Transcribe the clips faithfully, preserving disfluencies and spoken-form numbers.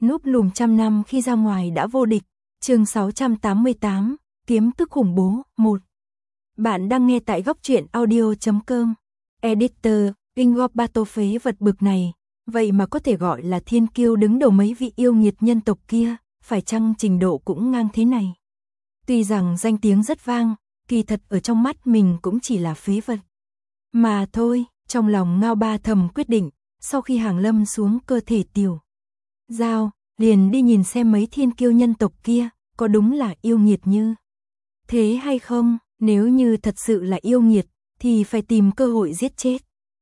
Núp lùm trăm năm khi ra ngoài đã vô địch. Chương sáu trăm tám mươi tám, kiếm tức khủng bố, một. Bạn đang nghe tại góc truyện audio chấm com. Editor, Ingorbato phế vật bực này, vậy mà có thể gọi là thiên kiêu đứng đầu mấy vị yêu nghiệt nhân tộc kia, phải chăng trình độ cũng ngang thế này. Tuy rằng danh tiếng rất vang, kỳ thật ở trong mắt mình cũng chỉ là phế vật. Mà thôi, trong lòng Ngao Ba thầm quyết định, sau khi Hàng Lâm xuống cơ thể tiểu Giao, liền đi nhìn xem mấy thiên kiêu nhân tộc kia, có đúng là yêu nghiệt như thế hay không, nếu như thật sự là yêu nghiệt, thì phải tìm cơ hội giết chết.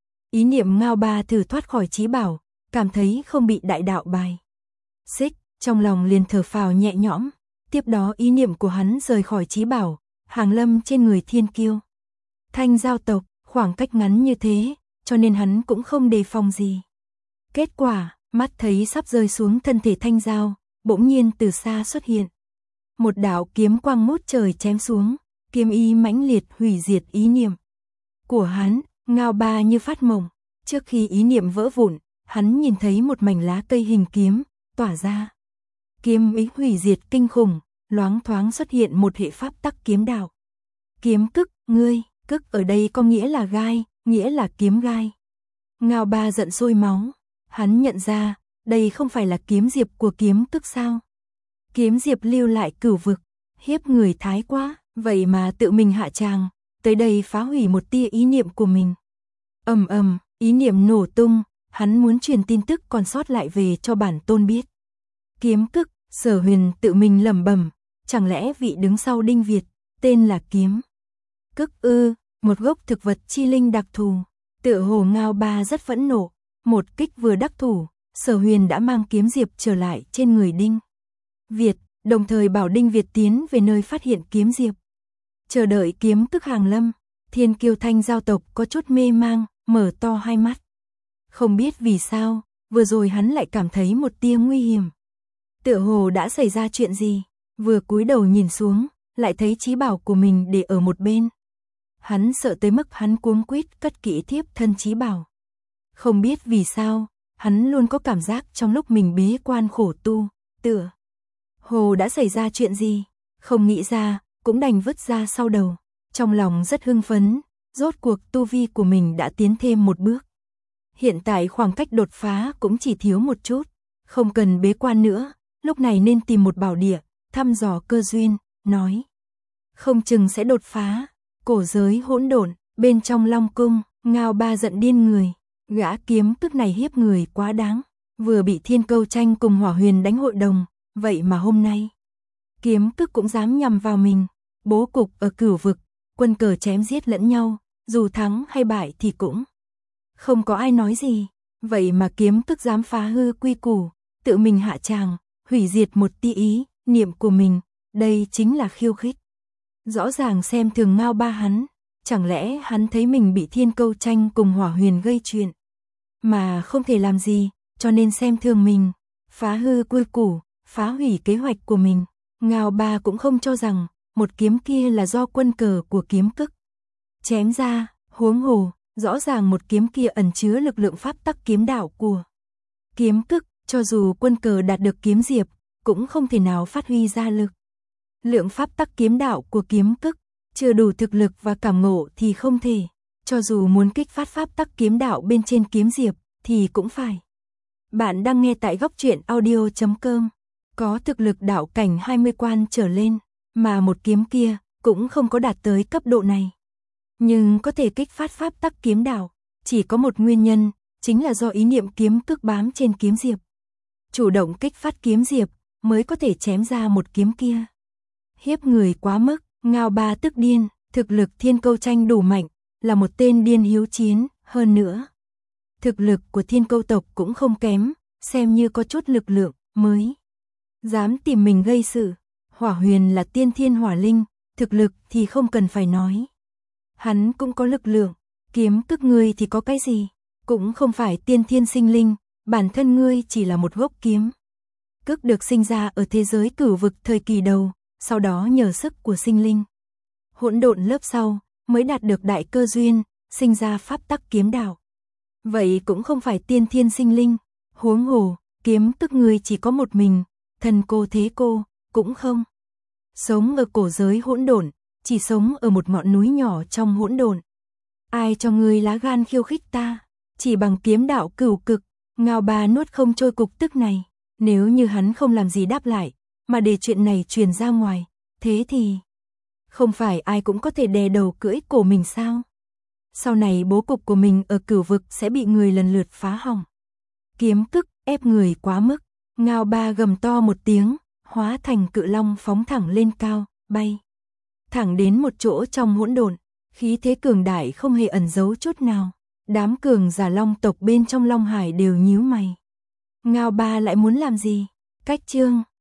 Ý niệm Ngao Ba thử thoát khỏi trí bảo, cảm thấy không bị đại đạo bài xích, trong lòng liền thở phào nhẹ nhõm, tiếp đó ý niệm của hắn rời khỏi trí bảo, hàng lâm trên người thiên kiêu. Thanh giao tộc, khoảng cách ngắn như thế, cho nên hắn cũng không đề phòng gì. Kết quả, mắt thấy sắp rơi xuống thân thể thanh giao, bỗng nhiên từ xa xuất hiện. Một đạo kiếm quang ngút trời chém xuống, kiếm ý mãnh liệt hủy diệt ý niệm của hắn. Ngao Ba như phát mộng, trước khi ý niệm vỡ vụn, hắn nhìn thấy một mảnh lá cây hình kiếm, tỏa ra. Kiếm ý hủy diệt kinh khủng, loáng thoáng xuất hiện một hệ pháp tắc kiếm đạo. Kiếm cức, ngươi, cức ở đây có nghĩa là gai, nghĩa là kiếm gai. Ngao Ba giận sôi máu, hắn nhận ra, đây không phải là kiếm diệp của kiếm cức sao. Kiếm diệp lưu lại cửu vực, hiếp người thái quá, vậy mà tự mình hạ tràng, tới đây phá hủy một tia ý niệm của mình. Ầm ầm, ý niệm nổ tung, hắn muốn truyền tin tức còn sót lại về cho bản tôn biết. Kiếm cức, Sở Huyền tự mình lẩm bẩm, chẳng lẽ vị đứng sau Đinh Việt, tên là kiếm cức ư, một gốc thực vật chi linh đặc thù. Tựa hồ Ngao Ba rất phẫn nộ, một kích vừa đắc thủ, Sở Huyền đã mang kiếm diệp trở lại trên người Đinh Việt, đồng thời bảo Đinh Việt tiến về nơi phát hiện kiếm diệp. Chờ đợi kiếm cức hàng lâm, thiên kiêu thanh giao tộc có chút mê mang, mở to hai mắt. Không biết vì sao, vừa rồi hắn lại cảm thấy một tia nguy hiểm. Tựa hồ đã xảy ra chuyện gì, vừa cúi đầu nhìn xuống, lại thấy trí bảo của mình để ở một bên. Hắn sợ tới mức hắn cuống quýt cất kỹ thiếp thân trí bảo. Không biết vì sao, hắn luôn có cảm giác trong lúc mình bế quan khổ tu, tựa hồ đã xảy ra chuyện gì, không nghĩ ra, cũng đành vứt ra sau đầu. Trong lòng rất hưng phấn, rốt cuộc tu vi của mình đã tiến thêm một bước. Hiện tại khoảng cách đột phá cũng chỉ thiếu một chút, không cần bế quan nữa, lúc này nên tìm một bảo địa, thăm dò cơ duyên, nói. Không chừng sẽ đột phá, cổ giới hỗn độn, bên trong Long Cung, Ngao Ba giận điên người, gã kiếm cức này hiếp người quá đáng, vừa bị Thiên Câu Tranh cùng Hỏa Huyền đánh hội đồng, vậy mà hôm nay, kiếm cức cũng dám nhằm vào mình, bố cục ở cửu vực, quân cờ chém giết lẫn nhau, dù thắng hay bại thì cũng không có ai nói gì, vậy mà kiếm cức dám phá hư quy củ, tự mình hạ tràng, hủy diệt một tia ý niệm của mình, đây chính là khiêu khích. Rõ ràng xem thường Ngao Ba hắn, chẳng lẽ hắn thấy mình bị Thiên Câu Tranh cùng Hỏa Huyền gây chuyện, mà không thể làm gì, cho nên xem thường mình, phá hư quy củ, phá hủy kế hoạch của mình. Ngao Ba cũng không cho rằng một kiếm kia là do quân cờ của kiếm cức chém ra, huống hồ, rõ ràng một kiếm kia ẩn chứa lực lượng pháp tắc kiếm đạo của kiếm cức, cho dù quân cờ đạt được kiếm diệp, cũng không thể nào phát huy ra lực lượng pháp tắc kiếm đạo của kiếm cức, chưa đủ thực lực và cảm ngộ thì không thể, cho dù muốn kích phát pháp tắc kiếm đạo bên trên kiếm diệp, thì cũng phải. Bạn đang nghe tại góc truyện audio chấm com, có thực lực đạo cảnh hai mươi quan trở lên, mà một kiếm kia cũng không có đạt tới cấp độ này. Nhưng có thể kích phát pháp tắc kiếm đạo, chỉ có một nguyên nhân, chính là do ý niệm kiếm cức bám trên kiếm diệp. Chủ động kích phát kiếm diệp, mới có thể chém ra một kiếm kia. Hiếp người quá mức, Ngao Ba tức điên, thực lực Thiên Câu Tranh đủ mạnh, là một tên điên hiếu chiến, hơn nữa. Thực lực của Thiên Câu tộc cũng không kém, xem như có chút lực lượng, mới dám tìm mình gây sự. Hỏa Huyền là tiên thiên hỏa linh, thực lực thì không cần phải nói. Hắn cũng có lực lượng, kiếm cức ngươi thì có cái gì, cũng không phải tiên thiên sinh linh, bản thân ngươi chỉ là một gốc kiếm cức được sinh ra ở thế giới cửu vực thời kỳ đầu, sau đó nhờ sức của sinh linh hỗn độn lớp sau, mới đạt được đại cơ duyên, sinh ra pháp tắc kiếm đạo. Vậy cũng không phải tiên thiên sinh linh, huống hồ, kiếm tức ngươi chỉ có một mình, thân cô thế cô, cũng không. Sống ở cổ giới hỗn độn, chỉ sống ở một ngọn núi nhỏ trong hỗn độn. Ai cho ngươi lá gan khiêu khích ta, chỉ bằng kiếm đạo cửu cực, Ngao Ba nuốt không trôi cục tức này, nếu như hắn không làm gì đáp lại, mà để chuyện này truyền ra ngoài, thế thì không phải ai cũng có thể đè đầu cưỡi cổ mình sao? Sau này bố cục của mình ở cửu vực sẽ bị người lần lượt phá hỏng. Kiếm tức ép người quá mức, Ngao Ba gầm to một tiếng, hóa thành cự long phóng thẳng lên cao, bay thẳng đến một chỗ trong hỗn độn, khí thế cường đại không hề ẩn giấu chút nào. Đám cường giả long tộc bên trong Long Hải đều nhíu mày. Ngao Ba lại muốn làm gì? Cách chương